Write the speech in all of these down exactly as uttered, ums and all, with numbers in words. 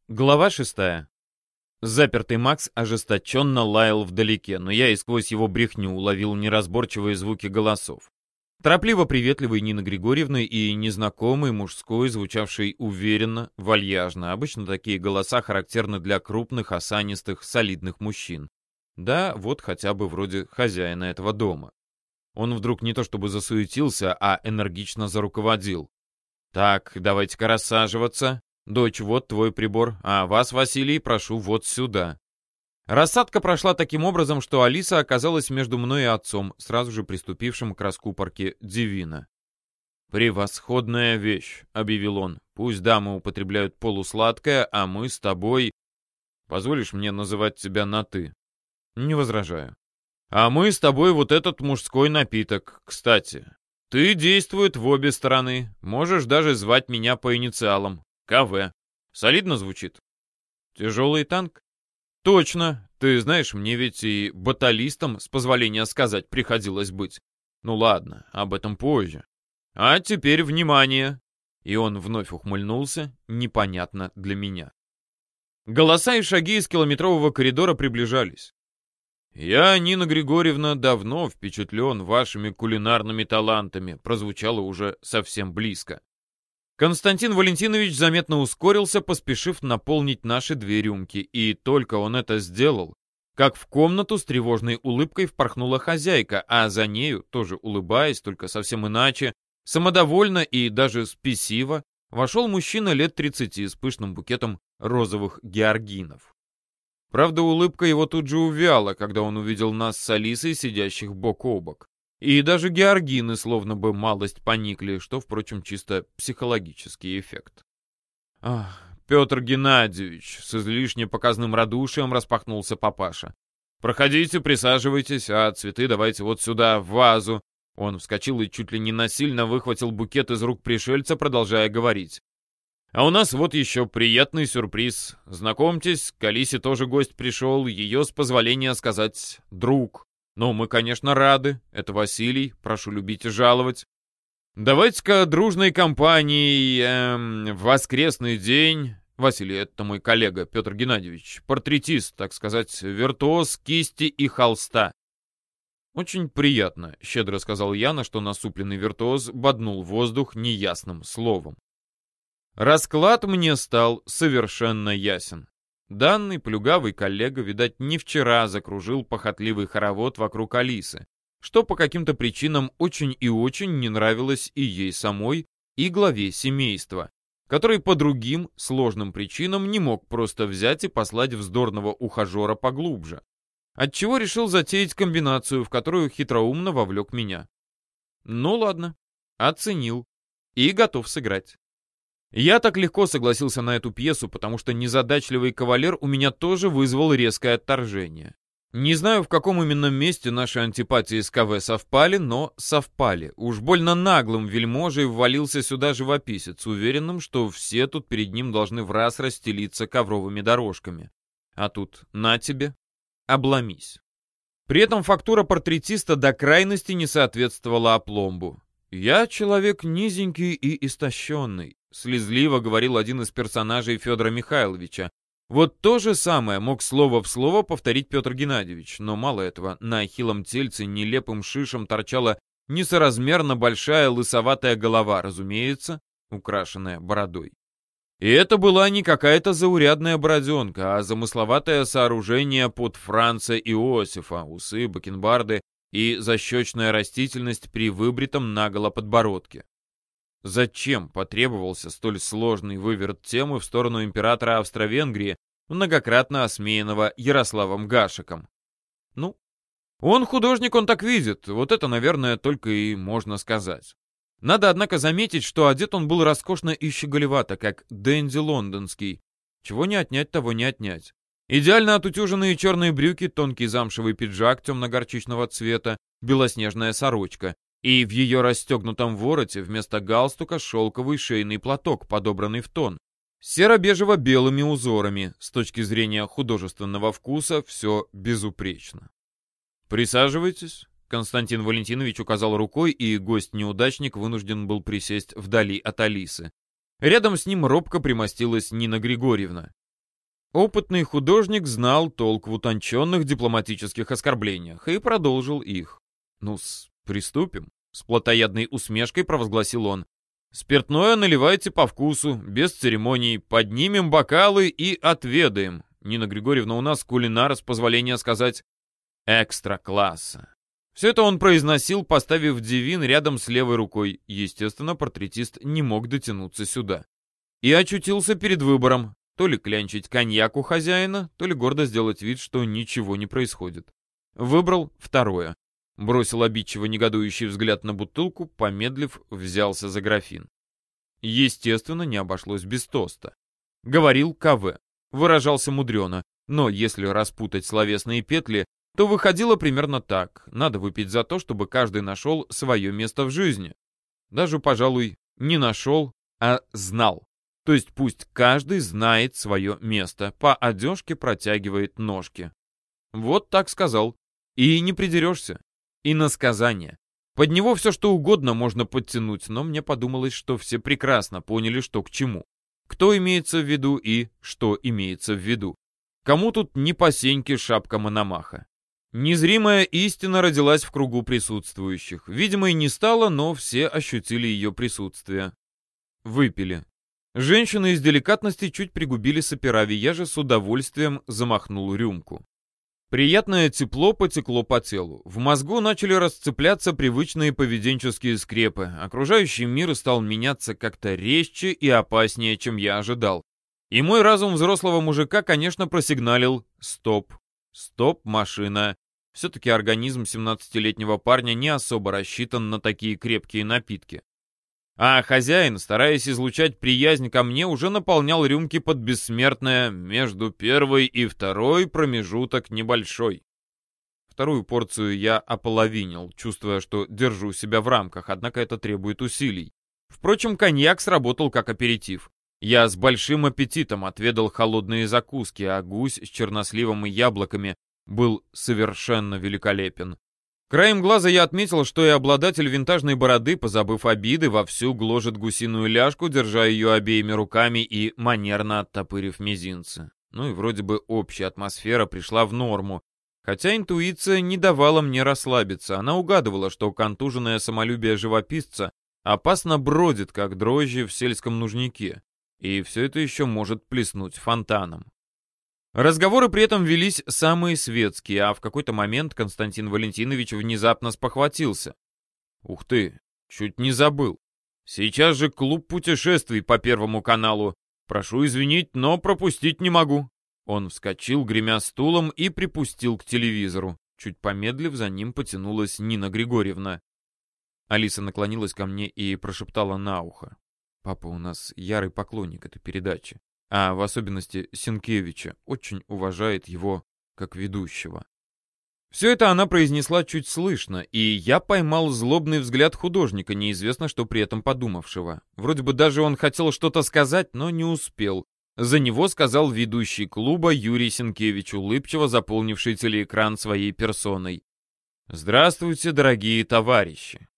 Глава шестая. Запертый Макс ожесточенно лаял вдалеке, но я и сквозь его брехню уловил неразборчивые звуки голосов. Торопливо-приветливый Нины Григорьевны и незнакомый мужской, звучавший уверенно, вальяжно. Обычно такие голоса характерны для крупных, осанистых, солидных мужчин. Да, вот хотя бы вроде хозяина этого дома. Он вдруг не то чтобы засуетился, а энергично заруководил. «Так, давайте-ка рассаживаться. Дочь, вот твой прибор, а вас, Василий, прошу вот сюда». Рассадка прошла таким образом, что Алиса оказалась между мной и отцом, сразу же приступившим к раскупорке Дивина. «Превосходная вещь», — объявил он. «Пусть дамы употребляют полусладкое, а мы с тобой... Позволишь мне называть тебя на «ты»?» «Не возражаю». «А мы с тобой вот этот мужской напиток. Кстати, ты действует в обе стороны. Можешь даже звать меня по инициалам. КВ. Солидно звучит?» «Тяжелый танк?» «Точно. Ты знаешь, мне ведь и баталистом, с позволения сказать, приходилось быть. Ну ладно, об этом позже. А теперь внимание!» И он вновь ухмыльнулся, непонятно для меня. Голоса и шаги из километрового коридора приближались. «Я, Нина Григорьевна, давно впечатлен вашими кулинарными талантами», прозвучало уже совсем близко. Константин Валентинович заметно ускорился, поспешив наполнить наши две рюмки, и только он это сделал, как в комнату с тревожной улыбкой впорхнула хозяйка, а за нею, тоже улыбаясь, только совсем иначе, самодовольно и даже спесиво, вошел мужчина лет тридцати с пышным букетом розовых георгинов. Правда, улыбка его тут же увяла, когда он увидел нас с Алисой, сидящих бок о бок. И даже георгины словно бы малость поникли, что, впрочем, чисто психологический эффект. «Ах, Петр Геннадьевич!» — с излишне показным радушием распахнулся папаша. «Проходите, присаживайтесь, а цветы давайте вот сюда, в вазу». Он вскочил и чуть ли не насильно выхватил букет из рук пришельца, продолжая говорить. «А у нас вот еще приятный сюрприз. Знакомьтесь, к Алисе тоже гость пришел, ее, с позволения сказать, друг. Ну, мы, конечно, рады. Это Василий, прошу любить и жаловать. Давайте-ка дружной компанией эм, в воскресный день...» Василий, это мой коллега, Петр Геннадьевич, портретист, так сказать, виртуоз кисти и холста. «Очень приятно», — щедро сказал я, на что насупленный виртуоз боднул воздух неясным словом. Расклад мне стал совершенно ясен. Данный плюгавый коллега, видать, не вчера закружил похотливый хоровод вокруг Алисы, что по каким-то причинам очень и очень не нравилось и ей самой, и главе семейства, который по другим сложным причинам не мог просто взять и послать вздорного ухажера поглубже, отчего решил затеять комбинацию, в которую хитроумно вовлек меня. Ну ладно, оценил и готов сыграть. Я так легко согласился на эту пьесу, потому что незадачливый кавалер у меня тоже вызвал резкое отторжение. Не знаю, в каком именно месте наши антипатии с КВ совпали, но совпали. Уж больно наглым вельможей ввалился сюда живописец, уверенным, что все тут перед ним должны враз расстелиться ковровыми дорожками. А тут на тебе, обломись. При этом фактура портретиста до крайности не соответствовала опломбу. «Я человек низенький и истощенный», — слезливо говорил один из персонажей Федора Михайловича. Вот то же самое мог слово в слово повторить Петр Геннадьевич, но мало этого, на ахиллом тельце нелепым шишем торчала несоразмерно большая лысоватая голова, разумеется, украшенная бородой. И это была не какая-то заурядная бороденка, а замысловатое сооружение под Франца Иосифа, усы, бакенбарды и защечная растительность при выбритом наголо подбородке. Зачем потребовался столь сложный выверт темы в сторону императора Австро-Венгрии, многократно осмеянного Ярославом Гашеком? Ну, он художник, он так видит, вот это, наверное, только и можно сказать. Надо, однако, заметить, что одет он был роскошно и щеголевато, как денди лондонский. Чего не отнять, того не отнять. Идеально отутюженные черные брюки, тонкий замшевый пиджак темно-горчичного цвета, белоснежная сорочка. И в ее расстегнутом вороте вместо галстука шелковый шейный платок, подобранный в тон. Серо-бежево-белыми узорами. С точки зрения художественного вкуса все безупречно. «Присаживайтесь», — Константин Валентинович указал рукой, и гость-неудачник вынужден был присесть вдали от Алисы. Рядом с ним робко примостилась Нина Григорьевна. Опытный художник знал толк в утонченных дипломатических оскорблениях и продолжил их. «Ну-с, приступим», — с плотоядной усмешкой провозгласил он. «Спиртное наливайте по вкусу, без церемоний, поднимем бокалы и отведаем. Нина Григорьевна у нас кулинар, с позволения сказать, экстра-класса». Все это он произносил, поставив дивин рядом с левой рукой. Естественно, портретист не мог дотянуться сюда. И очутился перед выбором. То ли клянчить коньяк у хозяина, то ли гордо сделать вид, что ничего не происходит. Выбрал второе. Бросил обидчиво негодующий взгляд на бутылку, помедлив, взялся за графин. Естественно, не обошлось без тоста. Говорил КВ. Выражался мудрено, но если распутать словесные петли, то выходило примерно так. Надо выпить за то, чтобы каждый нашел свое место в жизни. Даже, пожалуй, не нашел, а знал. То есть пусть каждый знает свое место, по одежке протягивает ножки. Вот так сказал. И не придерешься. И насказание. Под него все что угодно можно подтянуть, но мне подумалось, что все прекрасно поняли, что к чему. Кто имеется в виду и что имеется в виду. Кому тут не по сеньке шапка Мономаха. Незримая истина родилась в кругу присутствующих. Видимо, и не стало, но все ощутили ее присутствие. Выпили. Женщины из деликатности чуть пригубили саперави, я же с удовольствием замахнул рюмку. Приятное тепло потекло по телу. В мозгу начали расцепляться привычные поведенческие скрепы. Окружающий мир стал меняться как-то резче и опаснее, чем я ожидал. И мой разум взрослого мужика, конечно, просигналил «стоп». Стоп, машина. Все-таки организм семнадцатилетнего парня не особо рассчитан на такие крепкие напитки. А хозяин, стараясь излучать приязнь ко мне, уже наполнял рюмки под бессмертное «между первой и второй промежуток небольшой». Вторую порцию я ополовинил, чувствуя, что держу себя в рамках, однако это требует усилий. Впрочем, коньяк сработал как аперитив. Я с большим аппетитом отведал холодные закуски, а гусь с черносливом и яблоками был совершенно великолепен. Краем глаза я отметил, что и обладатель винтажной бороды, позабыв обиды, вовсю гложет гусиную ляжку, держа ее обеими руками и манерно оттопырив мизинцы. Ну и вроде бы общая атмосфера пришла в норму, хотя интуиция не давала мне расслабиться. Она угадывала, что контуженное самолюбие живописца опасно бродит, как дрожжи в сельском нужнике, и все это еще может плеснуть фонтаном. Разговоры при этом велись самые светские, а в какой-то момент Константин Валентинович внезапно спохватился. «Ух ты, чуть не забыл. Сейчас же клуб путешествий по Первому каналу. Прошу извинить, но пропустить не могу». Он вскочил, гремя стулом, и припустил к телевизору. Чуть помедлив, за ним потянулась Нина Григорьевна. Алиса наклонилась ко мне и прошептала на ухо. «Папа у нас ярый поклонник этой передачи. А в особенности Сенкевича, очень уважает его как ведущего». Все это она произнесла чуть слышно, и я поймал злобный взгляд художника, неизвестно что при этом подумавшего. Вроде бы даже он хотел что-то сказать, но не успел. За него сказал ведущий клуба Юрий Сенкевич, улыбчиво заполнивший телеэкран своей персоной. «Здравствуйте, дорогие товарищи!»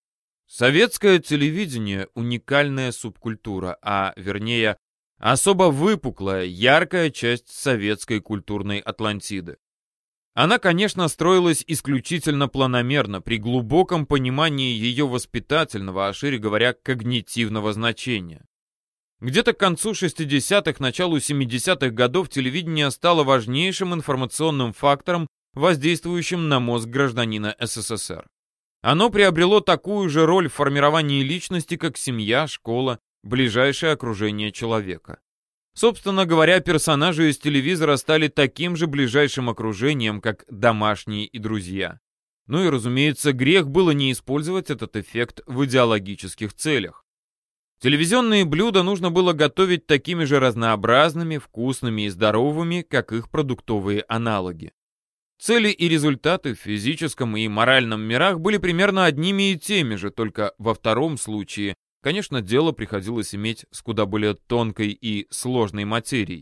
Советское телевидение — уникальная субкультура, а, вернее, особо выпуклая, яркая часть советской культурной Атлантиды. Она, конечно, строилась исключительно планомерно, при глубоком понимании ее воспитательного, а шире говоря, когнитивного значения. Где-то к концу шестидесятых, началу семидесятых годов телевидение стало важнейшим информационным фактором, воздействующим на мозг гражданина СССР. Оно приобрело такую же роль в формировании личности, как семья, школа, ближайшее окружение человека. Собственно говоря, персонажи из телевизора стали таким же ближайшим окружением, как домашние и друзья. Ну и, разумеется, грех было не использовать этот эффект в идеологических целях. Телевизионные блюда нужно было готовить такими же разнообразными, вкусными и здоровыми, как их продуктовые аналоги. Цели и результаты в физическом и моральном мирах были примерно одними и теми же, только во втором случае, конечно, дело приходилось иметь с куда более тонкой и сложной материей.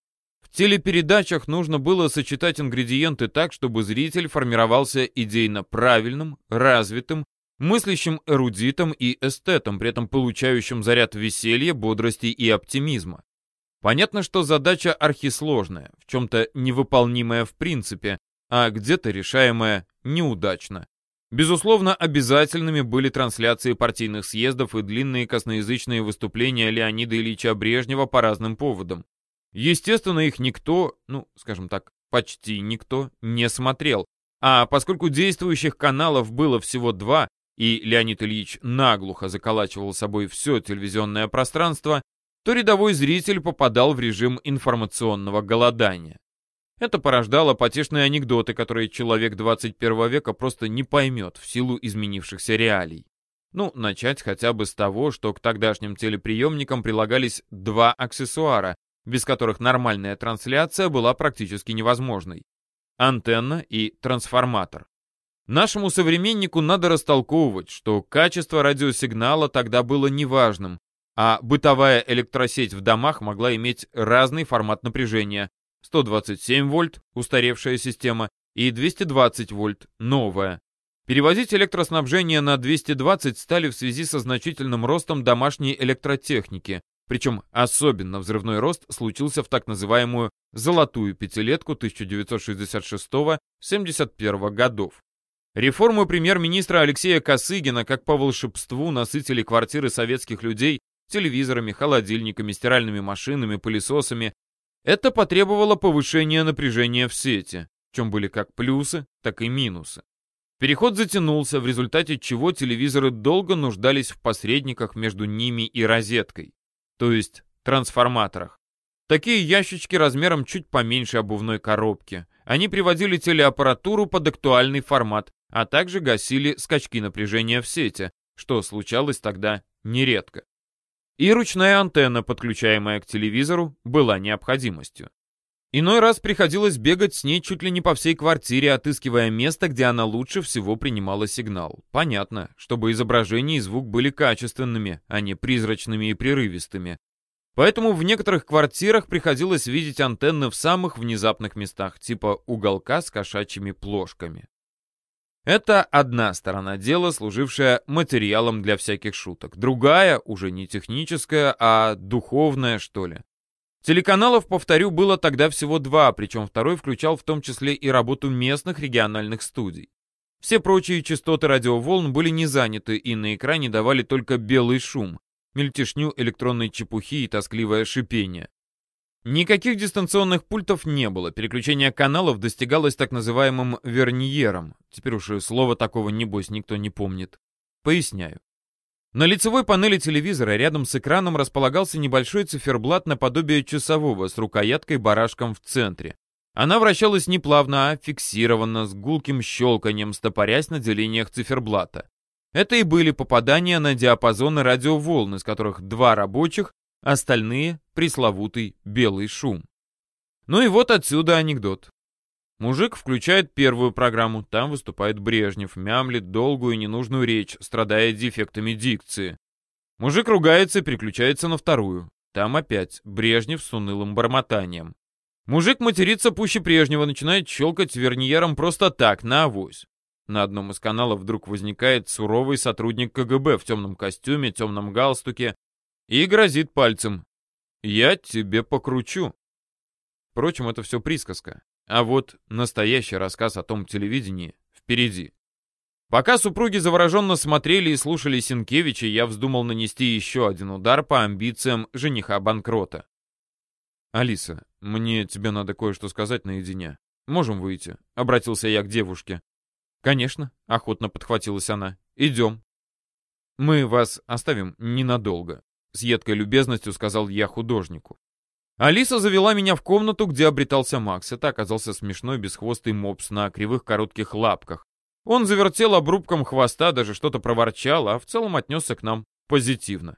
В телепередачах нужно было сочетать ингредиенты так, чтобы зритель формировался идейно правильным, развитым, мыслящим эрудитом и эстетом, при этом получающим заряд веселья, бодрости и оптимизма. Понятно, что задача архисложная, в чем-то невыполнимая в принципе, а где-то решаемая неудачно. Безусловно, обязательными были трансляции партийных съездов и длинные косноязычные выступления Леонида Ильича Брежнева по разным поводам. Естественно, их никто, ну, скажем так, почти никто не смотрел. А поскольку действующих каналов было всего два, и Леонид Ильич наглухо заколачивал собой все телевизионное пространство, то рядовой зритель попадал в режим информационного голодания. Это порождало потешные анекдоты, которые человек двадцать первого века просто не поймет в силу изменившихся реалий. Ну, начать хотя бы с того, что к тогдашним телеприемникам прилагались два аксессуара, без которых нормальная трансляция была практически невозможной. Антенна и трансформатор. Нашему современнику надо растолковывать, что качество радиосигнала тогда было неважным, а бытовая электросеть в домах могла иметь разный формат напряжения: сто двадцать семь вольт, устаревшая система, и двести двадцать вольт, новая. Переводить электроснабжение на двести двадцать стали в связи со значительным ростом домашней электротехники, причем особенно взрывной рост случился в так называемую «золотую пятилетку» тысяча девятьсот шестьдесят шестого — семьдесят первого годов. Реформы премьер-министра Алексея Косыгина как по волшебству насытили квартиры советских людей телевизорами, холодильниками, стиральными машинами, пылесосами. Это потребовало повышения напряжения в сети, в чем были как плюсы, так и минусы. Переход затянулся, в результате чего телевизоры долго нуждались в посредниках между ними и розеткой, то есть трансформаторах. Такие ящички размером чуть поменьше обувной коробки. Они приводили телеаппаратуру под актуальный формат, а также гасили скачки напряжения в сети, что случалось тогда нередко. И ручная антенна, подключаемая к телевизору, была необходимостью. Иной раз приходилось бегать с ней чуть ли не по всей квартире, отыскивая место, где она лучше всего принимала сигнал. Понятно, чтобы изображение и звук были качественными, а не призрачными и прерывистыми. Поэтому в некоторых квартирах приходилось видеть антенны в самых внезапных местах, типа уголка с кошачьими плошками. Это одна сторона дела, служившая материалом для всяких шуток. Другая, уже не техническая, а духовная, что ли. Телеканалов, повторю, было тогда всего два, причем второй включал в том числе и работу местных региональных студий. Все прочие частоты радиоволн были не заняты и на экране давали только белый шум, мельтешню электронной чепухи и тоскливое шипение. Никаких дистанционных пультов не было, переключение каналов достигалось так называемым верниером. Теперь уж и слова такого, небось, никто не помнит. Поясняю. На лицевой панели телевизора рядом с экраном располагался небольшой циферблат наподобие часового с рукояткой-барашком в центре. Она вращалась не плавно, а фиксированно, с гулким щелканием, стопорясь на делениях циферблата. Это и были попадания на диапазоны радиоволн, из которых два рабочих, остальные — пресловутый белый шум. Ну и вот отсюда анекдот. Мужик включает первую программу, там выступает Брежнев, мямлит долгую и ненужную речь, страдая дефектами дикции. Мужик ругается и переключается на вторую. Там опять Брежнев с унылым бормотанием. Мужик матерится пуще прежнего, начинает щелкать верниером просто так, на авось. На одном из каналов вдруг возникает суровый сотрудник ка гэ бэ в темном костюме, темном галстуке и грозит пальцем. «Я тебе покручу». Впрочем, это все присказка. А вот настоящий рассказ о том телевидении впереди. Пока супруги завороженно смотрели и слушали Сенкевича, я вздумал нанести еще один удар по амбициям жениха-банкрота. «Алиса, мне тебе надо кое-что сказать наедине. Можем выйти?» — обратился я к девушке. «Конечно», — охотно подхватилась она. «Идем». «Мы вас оставим ненадолго», — с едкой любезностью сказал я художнику. Алиса завела меня в комнату, где обретался Макс. Это оказался смешной бесхвостый мопс на кривых коротких лапках. Он завертел обрубком хвоста, даже что-то проворчал, а в целом отнесся к нам позитивно.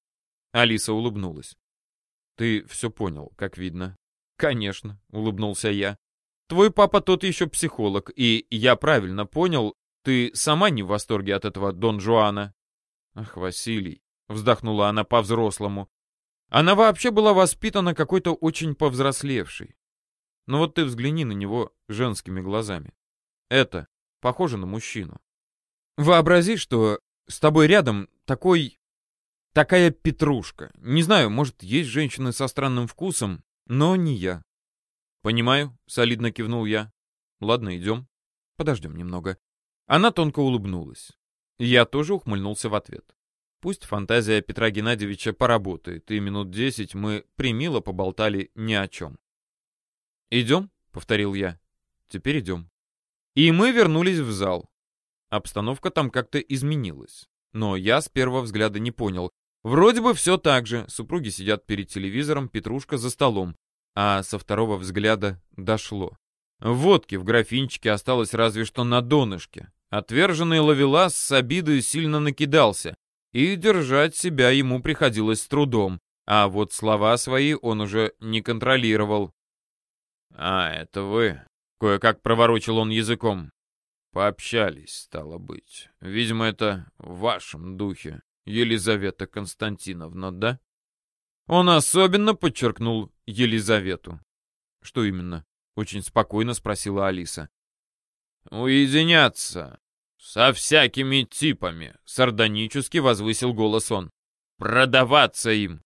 Алиса улыбнулась. «Ты все понял, как видно». «Конечно», — улыбнулся я. «Твой папа тот еще психолог, и я правильно понял, ты сама не в восторге от этого Дон Жуана». «Ах, Василий», — вздохнула она по-взрослому. Она вообще была воспитана какой-то очень повзрослевшей. Но вот ты взгляни на него женскими глазами. Это похоже на мужчину. Вообрази, что с тобой рядом такой Такая петрушка. Не знаю, может, есть женщины со странным вкусом, но не я. Понимаю, солидно кивнул я. Ладно, идем. Подождем немного. Она тонко улыбнулась. Я тоже ухмыльнулся в ответ. Пусть фантазия Петра Геннадьевича поработает, и минут десять мы примило поболтали ни о чем. «Идем?» — повторил я. «Теперь идем». И мы вернулись в зал. Обстановка там как-то изменилась. Но я с первого взгляда не понял. Вроде бы все так же. Супруги сидят перед телевизором, Петрушка за столом. А со второго взгляда дошло. Водки в графинчике осталось разве что на донышке. Отверженный ловелас с обидой сильно накидался. И держать себя ему приходилось с трудом. А вот слова свои он уже не контролировал. «А, это вы?» — кое-как проворочил он языком. «Пообщались, стало быть. Видимо, это в вашем духе, Елизавета Константиновна, да?» Он особенно подчеркнул Елизавету. «Что именно?» — очень спокойно спросила Алиса. «Уединяться со всякими типами», — сардонически возвысил голос он. «Продаваться им».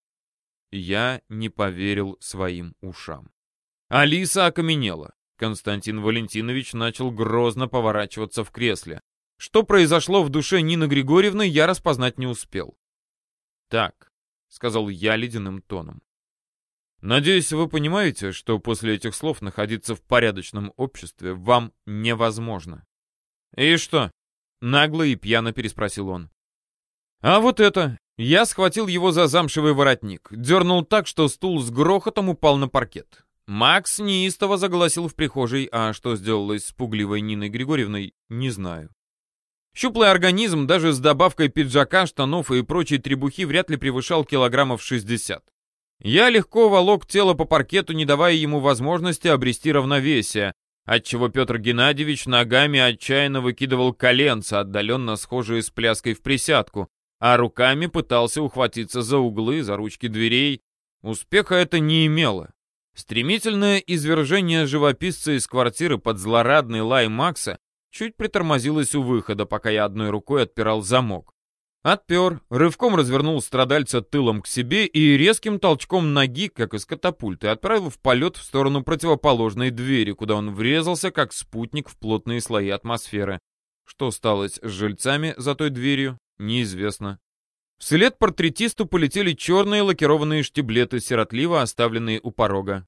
Я не поверил своим ушам. Алиса окаменела. Константин Валентинович начал грозно поворачиваться в кресле. Что произошло в душе Нины Григорьевны, я распознать не успел. «Так», — сказал я ледяным тоном. «Надеюсь, вы понимаете, что после этих слов находиться в порядочном обществе вам невозможно». «И что?» — нагло и пьяно переспросил он. «А вот это!» Я схватил его за замшевый воротник, дернул так, что стул с грохотом упал на паркет. Макс неистово заголосил в прихожей, а что сделалось с пугливой Ниной Григорьевной, не знаю. Щуплый организм даже с добавкой пиджака, штанов и прочей требухи вряд ли превышал килограммов шестьдесят. Я легко волок тело по паркету, не давая ему возможности обрести равновесие, отчего Петр Геннадьевич ногами отчаянно выкидывал коленца, отдаленно схожие с пляской в присядку, а руками пытался ухватиться за углы, за ручки дверей. Успеха это не имело. Стремительное извержение живописца из квартиры под злорадный лай Макса чуть притормозилось у выхода, пока я одной рукой отпирал замок. Отпер, рывком развернул страдальца тылом к себе и резким толчком ноги, как из катапульты, отправил в полет в сторону противоположной двери, куда он врезался, как спутник в плотные слои атмосферы. Что сталось с жильцами за той дверью, неизвестно. Вслед портретисту полетели черные лакированные штиблеты, сиротливо оставленные у порога.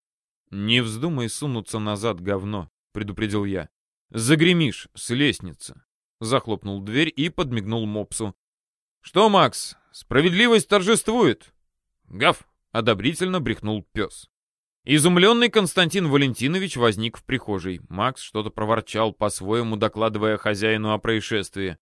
«Не вздумай сунуться назад, говно», — предупредил я. «Загремишь с лестницы». Захлопнул дверь и подмигнул мопсу. «Что, Макс, справедливость торжествует?» «Гав!» — одобрительно брехнул пес. Изумленный Константин Валентинович возник в прихожей. Макс что-то проворчал, по-своему докладывая хозяину о происшествии.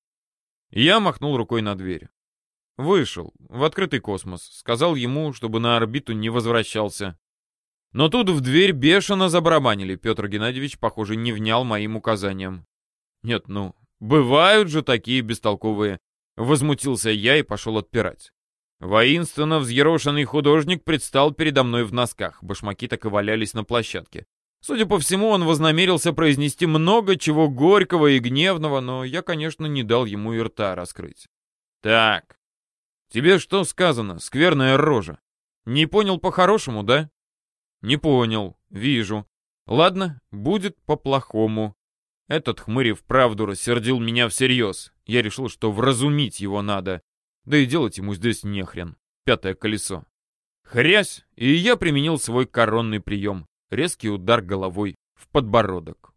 Я махнул рукой на дверь. Вышел в открытый космос, сказал ему, чтобы на орбиту не возвращался. Но тут в дверь бешено забарабанили. Петр Геннадьевич, похоже, не внял моим указаниям. Нет, ну, бывают же такие бестолковые. Возмутился я и пошел отпирать. Воинственно взъерошенный художник предстал передо мной в носках. Башмаки так и валялись на площадке. Судя по всему, он вознамерился произнести много чего горького и гневного, но я, конечно, не дал ему и рта раскрыть. «Так, тебе что сказано, скверная рожа? Не понял по-хорошему, да?» «Не понял, вижу. Ладно, будет по-плохому». Этот хмырь и вправду рассердил меня всерьез. Я решил, что вразумить его надо. Да и делать ему здесь нехрен. Пятое колесо. Хрясь, и я применил свой коронный прием. Резкий удар головой в подбородок.